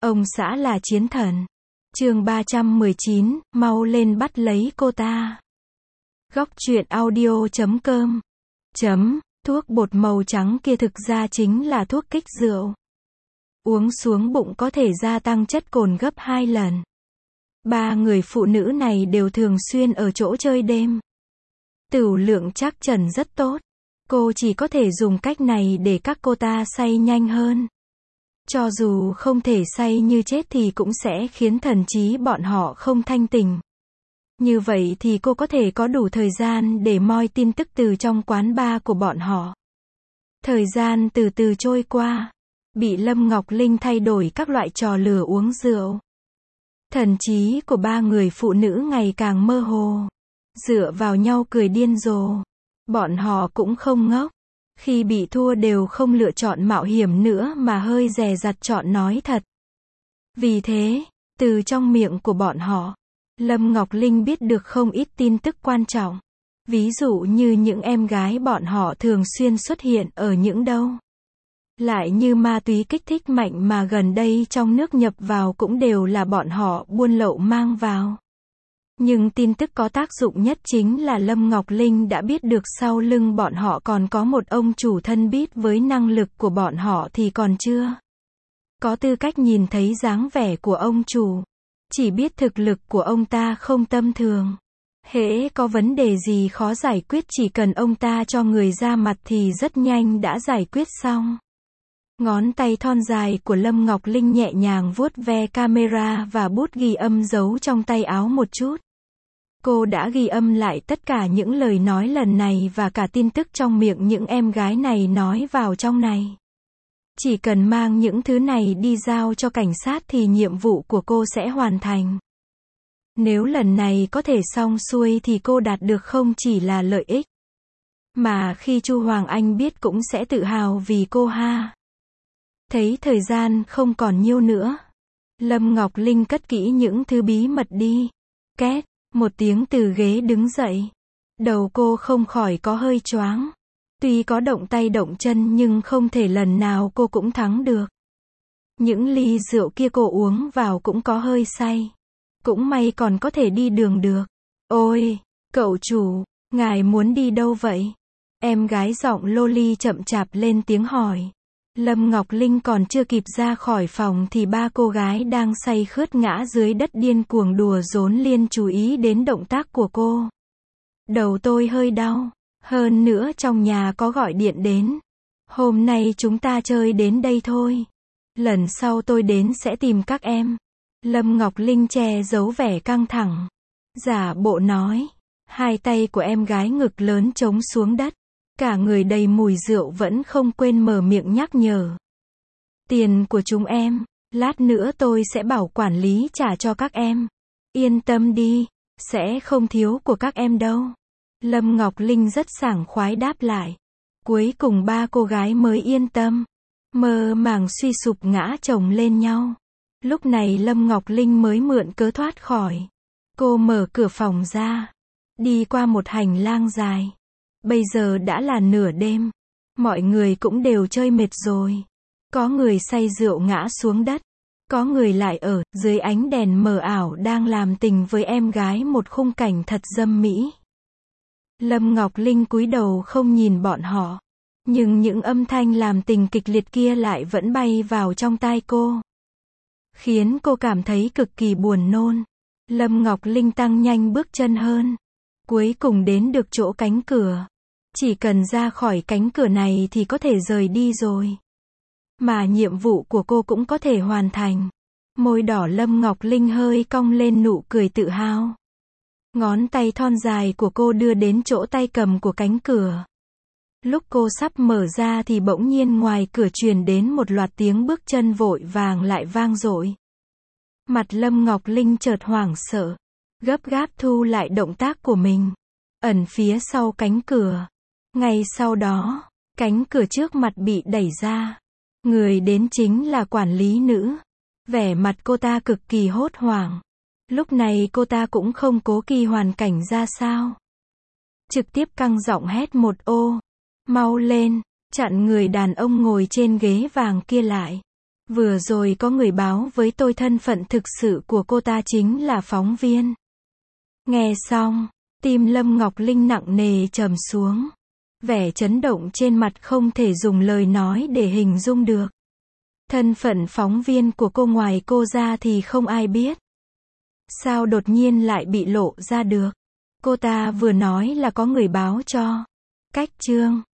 Ông xã là chiến thần. Chương 319, mau lên bắt lấy cô ta. Góc truyện audio.com. Thuốc bột màu trắng kia thực ra chính là thuốc kích rượu. Uống xuống bụng có thể gia tăng chất cồn gấp 2 lần. 3 người phụ nữ này đều thường xuyên ở chỗ chơi đêm. Tửu lượng chắc chắn rất tốt. Cô chỉ có thể dùng cách này để các cô ta say nhanh hơn. Cho dù không thể say như chết thì cũng sẽ khiến thần trí bọn họ không thanh tỉnh. Như vậy thì cô có thể có đủ thời gian để moi tin tức từ trong quán bar của bọn họ. Thời gian từ từ trôi qua. Bị Lâm Ngọc Linh thay đổi các loại trò lừa uống rượu. Thần trí của 3 người phụ nữ ngày càng mơ hồ. Dựa vào nhau cười điên rồ. Bọn họ cũng không ngốc. Khi bị thua đều không lựa chọn mạo hiểm nữa mà hơi dè dặt chọn nói thật. Vì thế, từ trong miệng của bọn họ, Lâm Ngọc Linh biết được không ít tin tức quan trọng. Ví dụ như những em gái bọn họ thường xuyên xuất hiện ở những đâu. Lại như ma túy kích thích mạnh mà gần đây trong nước nhập vào cũng đều là bọn họ buôn lậu mang vào. Nhưng tin tức có tác dụng nhất chính là Lâm Ngọc Linh đã biết được sau lưng bọn họ còn có một ông chủ thân biết với năng lực của bọn họ thì còn chưa có tư cách nhìn thấy dáng vẻ của ông chủ. Chỉ biết thực lực của ông ta không tầm thường. Hễ có vấn đề gì khó giải quyết chỉ cần ông ta cho người ra mặt thì rất nhanh đã giải quyết xong. Ngón tay thon dài của Lâm Ngọc Linh nhẹ nhàng vuốt ve camera và bút ghi âm giấu trong tay áo một chút. Cô đã ghi âm lại tất cả những lời nói lần này và cả tin tức trong miệng những em gái này nói vào trong này. Chỉ cần mang những thứ này đi giao cho cảnh sát thì nhiệm vụ của cô sẽ hoàn thành. Nếu lần này có thể xong xuôi thì cô đạt được không chỉ là lợi ích, mà khi Chu Hoàng Anh biết cũng sẽ tự hào vì cô ha. Thấy thời gian không còn nhiêu nữa. Lâm Ngọc Linh cất kỹ những thứ bí mật đi. Két, một tiếng từ ghế đứng dậy. Đầu cô không khỏi có hơi choáng. Tuy có động tay động chân nhưng không thể lần nào cô cũng thắng được. Những ly rượu kia cô uống vào cũng có hơi say. Cũng may còn có thể đi đường được. Ôi, cậu chủ, ngài muốn đi đâu vậy? Em gái giọng loli chậm chạp lên tiếng hỏi. Lâm Ngọc Linh còn chưa kịp ra khỏi phòng thì 3 cô gái đang say khướt ngã dưới đất điên cuồng đùa giỡn liên chú ý đến động tác của cô. Đầu tôi hơi đau. Hơn nữa trong nhà có gọi điện đến. Hôm nay chúng ta chơi đến đây thôi. Lần sau tôi đến sẽ tìm các em. Lâm Ngọc Linh che giấu vẻ căng thẳng. Giả bộ nói. Hai tay của em gái ngực lớn chống xuống đất. Cả người đầy mùi rượu vẫn không quên mở miệng nhắc nhở. Tiền của chúng em, lát nữa tôi sẽ bảo quản lý trả cho các em. Yên tâm đi, sẽ không thiếu của các em đâu. Lâm Ngọc Linh rất sảng khoái đáp lại. Cuối cùng 3 cô gái mới yên tâm. Mơ màng suy sụp ngã chồng lên nhau. Lúc này Lâm Ngọc Linh mới mượn cớ thoát khỏi. Cô mở cửa phòng ra. Đi qua một hành lang dài. Bây giờ đã là nửa đêm. Mọi người cũng đều chơi mệt rồi. Có người say rượu ngã xuống đất. Có người lại ở dưới ánh đèn mờ ảo đang làm tình với em gái một khung cảnh thật dâm mỹ. Lâm Ngọc Linh cúi đầu không nhìn bọn họ. Nhưng những âm thanh làm tình kịch liệt kia lại vẫn bay vào trong tai cô. Khiến cô cảm thấy cực kỳ buồn nôn. Lâm Ngọc Linh tăng nhanh bước chân hơn. Cuối cùng đến được chỗ cánh cửa. Chỉ cần ra khỏi cánh cửa này thì có thể rời đi rồi. Mà nhiệm vụ của cô cũng có thể hoàn thành. Môi đỏ Lâm Ngọc Linh hơi cong lên nụ cười tự hào. Ngón tay thon dài của cô đưa đến chỗ tay cầm của cánh cửa. Lúc cô sắp mở ra thì bỗng nhiên ngoài cửa truyền đến một loạt tiếng bước chân vội vàng lại vang dội. Mặt Lâm Ngọc Linh chợt hoảng sợ. Gấp gáp thu lại động tác của mình. Ẩn phía sau cánh cửa. Ngay sau đó, cánh cửa trước mặt bị đẩy ra. Người đến chính là quản lý nữ. Vẻ mặt cô ta cực kỳ hốt hoảng. Lúc này cô ta cũng không cố kỳ hoàn cảnh ra sao. Trực tiếp căng giọng hét một ô. Mau lên, chặn người đàn ông ngồi trên ghế vàng kia lại. Vừa rồi có người báo với tôi thân phận thực sự của cô ta chính là phóng viên. Nghe xong, tim Lâm Ngọc Linh nặng nề trầm xuống. Vẻ chấn động trên mặt không thể dùng lời nói để hình dung được. Thân phận phóng viên của cô ngoài cô ra thì không ai biết. Sao đột nhiên lại bị lộ ra được? Cô ta vừa nói là có người báo cho. Cách chương